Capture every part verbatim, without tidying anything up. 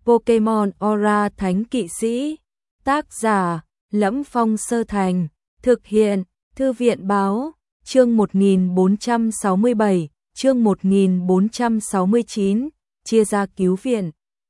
Pokemon Aura Thánh Kỵ Sĩ. Tác giả: Lẫm Phong Sơ Thành. Thực hiện: Thư viện Báo. Chương một nghìn bốn trăm sáu mươi bảy, chương một nghìn bốn trăm sáu mươi chín, chia ra cứu viện.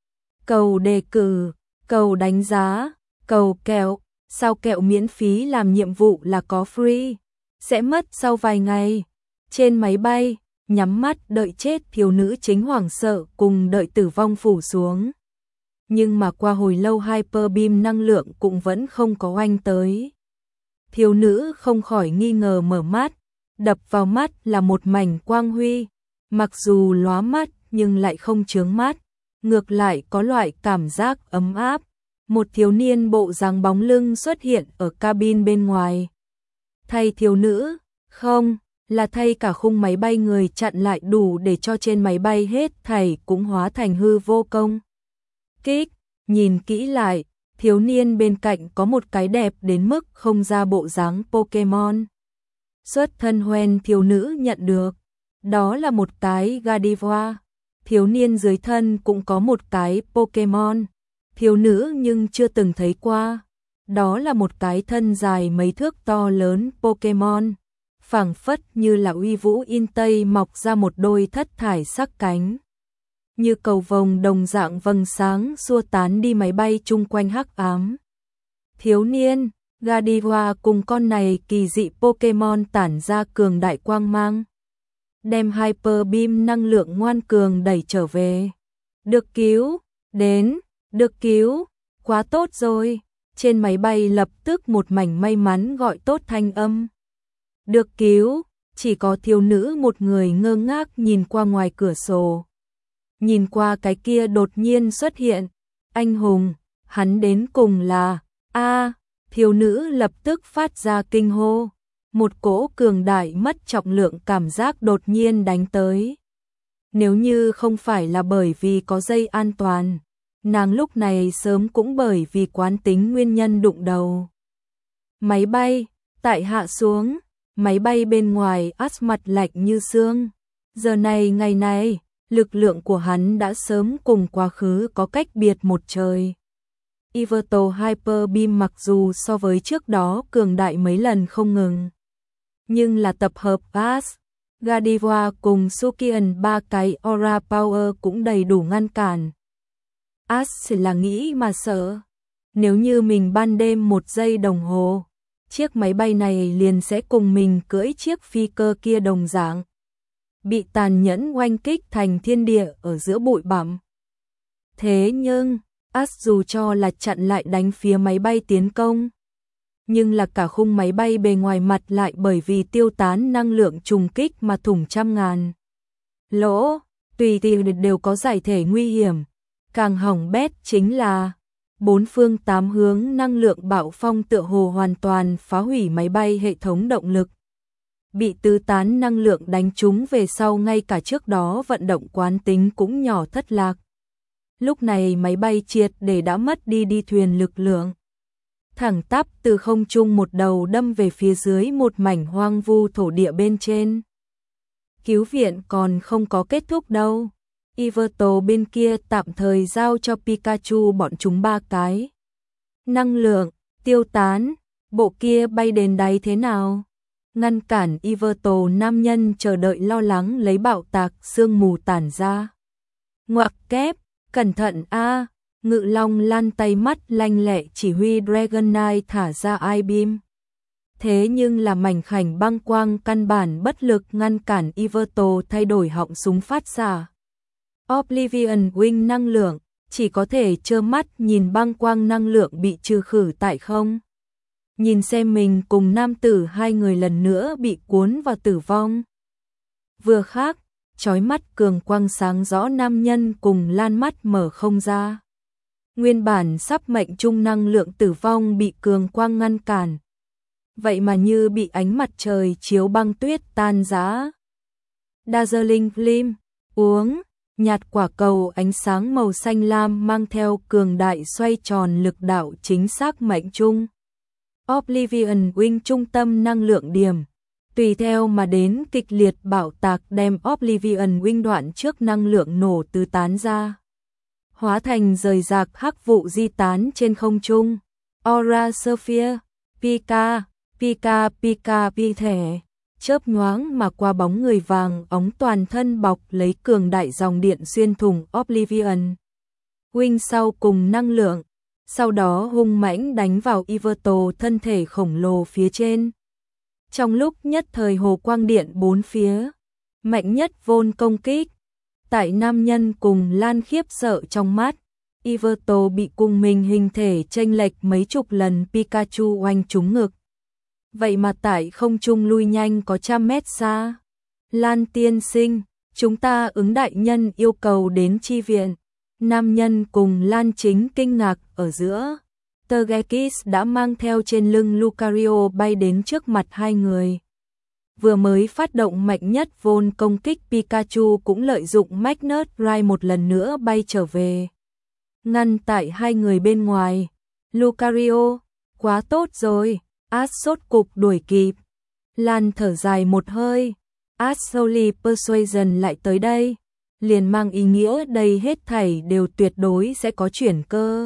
Cầu đề cử, cầu đánh giá, cầu kẹo, sao kẹo miễn phí làm nhiệm vụ là có free, sẽ mất sau vài ngày. Trên máy bay, nhắm mắt đợi chết, thiếu nữ chính hoảng sợ cùng đợi tử vong phủ xuống. Nhưng mà qua hồi lâu Hyper Beam năng lượng cũng vẫn không có oanh tới. Thiếu nữ không khỏi nghi ngờ mở mắt, đập vào mắt là một mảnh quang huy, mặc dù lóa mắt nhưng lại không chướng mắt, ngược lại có loại cảm giác ấm áp. Một thiếu niên bộ dáng bóng lưng xuất hiện ở cabin bên ngoài. Thay thiếu nữ, không, là thay cả khung máy bay người chặn lại đủ để cho trên máy bay hết thảy cũng hóa thành hư vô công. Kích, nhìn kỹ lại, thiếu niên bên cạnh có một cái đẹp đến mức không ra bộ dáng Pokemon. Xuất thân hoen thiếu nữ nhận được, đó là một cái Gardevoir. Thiếu niên dưới thân cũng có một cái Pokemon, thiếu nữ nhưng chưa từng thấy qua. Đó là một cái thân dài mấy thước to lớn Pokemon, phảng phất như là uy vũ in tây mọc ra một đôi thất thải sắc cánh. Như cầu vồng đồng dạng vầng sáng xua tán đi máy bay chung quanh hắc ám. Thiếu niên, Gardevoir cùng con này kỳ dị Pokemon tản ra cường đại quang mang, đem Hyper Beam năng lượng ngoan cường đẩy trở về. Được cứu, đến, được cứu, quá tốt rồi. Trên máy bay lập tức một mảnh may mắn gọi tốt thanh âm. Được cứu, chỉ có thiếu nữ một người ngơ ngác nhìn qua ngoài cửa sổ. Nhìn qua cái kia đột nhiên xuất hiện, anh hùng, hắn đến cùng là, a thiếu nữ lập tức phát ra kinh hô. Một cỗ cường đại mất trọng lượng cảm giác đột nhiên đánh tới. Nếu như không phải là bởi vì có dây an toàn, nàng lúc này sớm cũng bởi vì quán tính nguyên nhân đụng đầu. Máy bay, tại hạ xuống, máy bay bên ngoài át mặt lạnh như xương. Giờ này ngày này, lực lượng của hắn đã sớm cùng quá khứ có cách biệt một trời. Yveltal Hyper Beam mặc dù so với trước đó cường đại mấy lần không ngừng, nhưng là tập hợp Ash, Gardevoir cùng Sukian ba cái Aura Power cũng đầy đủ ngăn cản. Ash là nghĩ mà sợ, nếu như mình ban đêm một giây đồng hồ, chiếc máy bay này liền sẽ cùng mình cưỡi chiếc phi cơ kia đồng dạng, bị tàn nhẫn oanh kích thành thiên địa ở giữa bụi bặm. Thế nhưng, Ash dù cho là chặn lại đánh phía máy bay tiến công, nhưng là cả khung máy bay bề ngoài mặt lại bởi vì tiêu tán năng lượng trùng kích mà thủng trăm ngàn lỗ, tùy tiện đều có giải thể nguy hiểm. Càng hỏng bét chính là bốn phương tám hướng năng lượng bạo phong tựa hồ hoàn toàn phá hủy máy bay hệ thống động lực. Bị tứ tán năng lượng đánh trúng về sau, ngay cả trước đó vận động quán tính cũng nhỏ thất lạc. Lúc này máy bay triệt để đã mất đi đi thuyền lực lượng. Thẳng tắp từ không trung một đầu đâm về phía dưới một mảnh hoang vu thổ địa bên trên. Cứu viện còn không có kết thúc đâu. Yveltal bên kia tạm thời giao cho Pikachu bọn chúng ba cái. Năng lượng, tiêu tán, bộ kia bay đến đáy thế nào? Ngăn cản Yveltal nam nhân chờ đợi lo lắng lấy bạo tạc sương mù tản ra. Ngoặc kép, cẩn thận a. Ngự Long lan tay mắt lanh lẹ chỉ huy Dragonite thả ra I-beam. Thế nhưng là mảnh khảnh băng quang căn bản bất lực ngăn cản Yveltal thay đổi họng súng phát ra. Oblivion Wing năng lượng, chỉ có thể trơ mắt nhìn băng quang năng lượng bị trừ khử tại không. Nhìn xem mình cùng nam tử hai người lần nữa bị cuốn vào tử vong. Vừa khác, chói mắt cường quang sáng rõ nam nhân cùng lan mắt mở không ra. Nguyên bản sắp mệnh trung năng lượng tử vong bị cường quang ngăn cản. Vậy mà như bị ánh mặt trời chiếu băng tuyết tan rã. Dazzling Gleam, uống, nhạt quả cầu ánh sáng màu xanh lam mang theo cường đại xoay tròn lực đạo chính xác mệnh trung. Oblivion Wing trung tâm năng lượng điểm, tùy theo mà đến kịch liệt bạo tạc đem Oblivion Wing đoạn trước năng lượng nổ tứ tán ra. hóa thành rời rạc hắc vụ di tán trên không trung. Aura Sphere, Pika, Pika Pika vi thể, chớp nhoáng mà qua bóng người vàng óng toàn thân bọc lấy cường đại dòng điện xuyên thủng Oblivion. Wing sau cùng năng lượng, sau đó hung mãnh đánh vào Yveltal thân thể khổng lồ phía trên. Trong lúc nhất thời hồ quang điện bốn phía, mạnh nhất vôn công kích. Tại nam nhân cùng Lan khiếp sợ trong mắt, Yveltal bị cùng mình hình thể chênh lệch mấy chục lần Pikachu oanh trúng ngực. Vậy mà tại không trung lui nhanh có trăm mét xa. Lan tiên sinh, chúng ta ứng đại nhân yêu cầu đến chi viện. Nam nhân cùng Lan chính kinh ngạc ở giữa. Togekiss đã mang theo trên lưng Lucario bay đến trước mặt hai người. Vừa mới phát động mạnh nhất vôn công kích Pikachu cũng lợi dụng Magnet Ride một lần nữa bay trở về. Ngăn tại hai người bên ngoài. Lucario, quá tốt rồi, Ash sốt cục đuổi kịp. Lan thở dài một hơi. Ash Holy Persuasion lại tới đây. Liền mang ý nghĩa đây hết thảy đều tuyệt đối sẽ có chuyển cơ.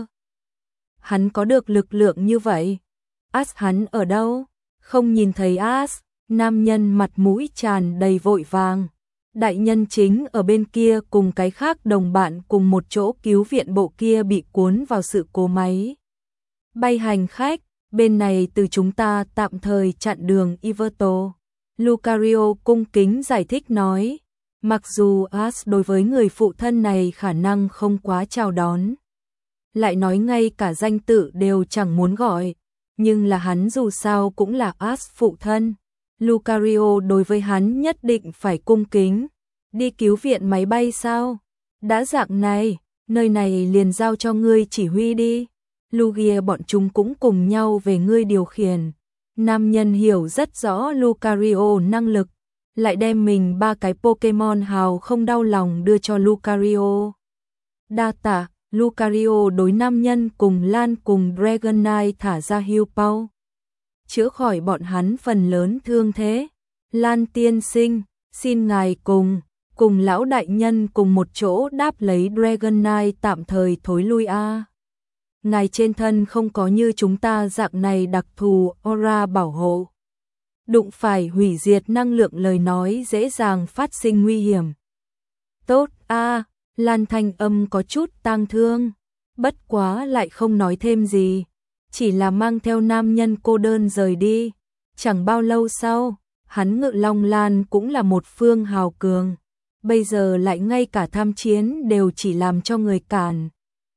Hắn có được lực lượng như vậy. Ash hắn ở đâu? Không nhìn thấy Ash. Nam nhân mặt mũi tràn đầy vội vàng. Đại nhân chính ở bên kia cùng cái khác đồng bạn cùng một chỗ cứu viện bộ kia bị cuốn vào sự cố máy bay hành khách. Bên này từ chúng ta tạm thời chặn đường Yveltal. Lucario cung kính giải thích nói. Mặc dù Ash đối với người phụ thân này khả năng không quá chào đón, lại nói ngay cả danh tự đều chẳng muốn gọi, nhưng là hắn dù sao cũng là Ash phụ thân. Lucario đối với hắn nhất định phải cung kính. Đi cứu viện máy bay sao? Đã dạng này, nơi này liền giao cho ngươi chỉ huy đi. Lugia bọn chúng cũng cùng nhau về ngươi điều khiển. Nam nhân hiểu rất rõ Lucario năng lực, lại đem mình ba cái Pokemon hào không đau lòng đưa cho Lucario. Đa tạ, Lucario đối nam nhân cùng Lan cùng Dragonite thả ra heal pow, chữa khỏi bọn hắn phần lớn thương thế. Lan tiên sinh, xin ngài cùng, cùng lão đại nhân cùng một chỗ đáp lấy Dragonite tạm thời thối lui a. Ngài trên thân không có như chúng ta dạng này đặc thù aura bảo hộ. Đụng phải hủy diệt năng lượng lời nói dễ dàng phát sinh nguy hiểm. Tốt a, Lan thanh âm có chút tang thương, bất quá lại không nói thêm gì, chỉ là mang theo nam nhân cô đơn rời đi. Chẳng bao lâu sau, hắn Ngự Long Lan cũng là một phương hào cường, bây giờ lại ngay cả tham chiến đều chỉ làm cho người cản.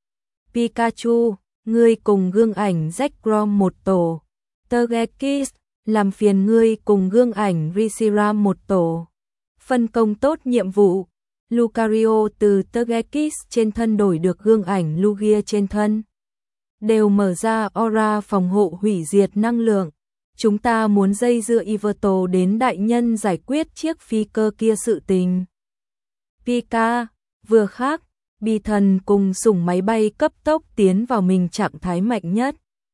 Pikachu, ngươi cùng gương ảnh Zekrom một tổ. Togekiss, làm phiền ngươi cùng gương ảnh Reshiram một tổ. Phân công tốt nhiệm vụ. Lucario từ Togekiss trên thân đổi được gương ảnh Lugia trên thân. Đều mở ra aura phòng hộ hủy diệt năng lượng. Chúng ta muốn dây dưa Yveltal đến đại nhân giải quyết chiếc phi cơ kia sự tình. Pika, vừa khác, Bì thần cùng sủng máy bay cấp tốc tiến vào mình trạng thái mạnh nhất.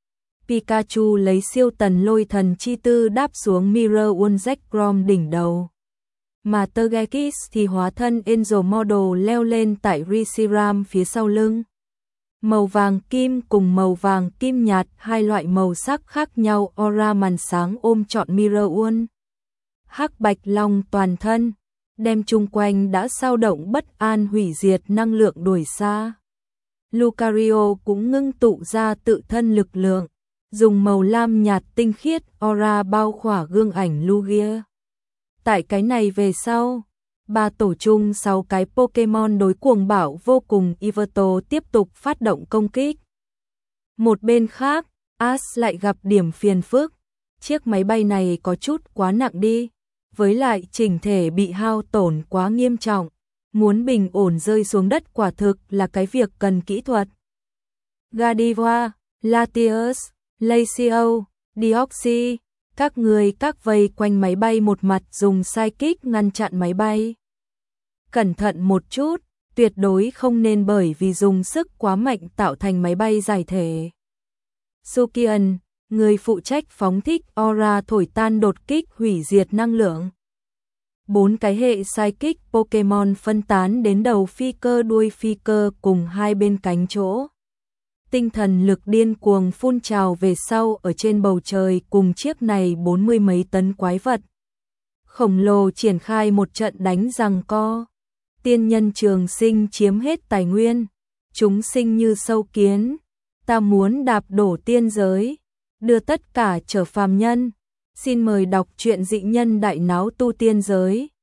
Pikachu lấy siêu tần lôi thần chi tư đáp xuống Mirror One Zekrom đỉnh đầu. Mà Togekiss thì hóa thân Angel Model leo lên tại Reshiram phía sau lưng. Màu vàng kim cùng màu vàng kim nhạt, hai loại màu sắc khác nhau aura màn sáng ôm trọn Mirror One. Hắc bạch long toàn thân, đem chung quanh đã sao động bất an hủy diệt năng lượng đuổi xa. Lucario cũng ngưng tụ ra tự thân lực lượng, dùng màu lam nhạt tinh khiết aura bao khỏa gương ảnh Lugia. Tại cái này về sau, ba tổ chung sáu cái Pokemon đối cuồng bạo vô cùng Yveltal tiếp tục phát động công kích. Một bên khác, Ash lại gặp điểm phiền phức. Chiếc máy bay này có chút quá nặng đi, với lại chỉnh thể bị hao tổn quá nghiêm trọng, muốn bình ổn rơi xuống đất quả thực là cái việc cần kỹ thuật. Gardevoir, Latios, Lacio, Deoxys, các người các vây quanh máy bay một mặt dùng psychic ngăn chặn máy bay. Cẩn thận một chút, tuyệt đối không nên bởi vì dùng sức quá mạnh tạo thành máy bay giải thể. Sukian, người phụ trách phóng thích aura thổi tan đột kích hủy diệt năng lượng. Bốn cái hệ Psychic Pokemon phân tán đến đầu phi cơ đuôi phi cơ cùng hai bên cánh chỗ. Tinh thần lực điên cuồng phun trào về sau ở trên bầu trời cùng chiếc này bốn mươi mấy tấn quái vật. Khổng lồ triển khai một trận đánh giằng co. Tiên nhân Trường Sinh chiếm hết tài nguyên. Chúng sinh như sâu kiến. Ta muốn đạp đổ tiên giới. Đưa tất cả trở phàm nhân. Xin mời đọc truyện Dị Nhân Đại Náo Tu Tiên Giới.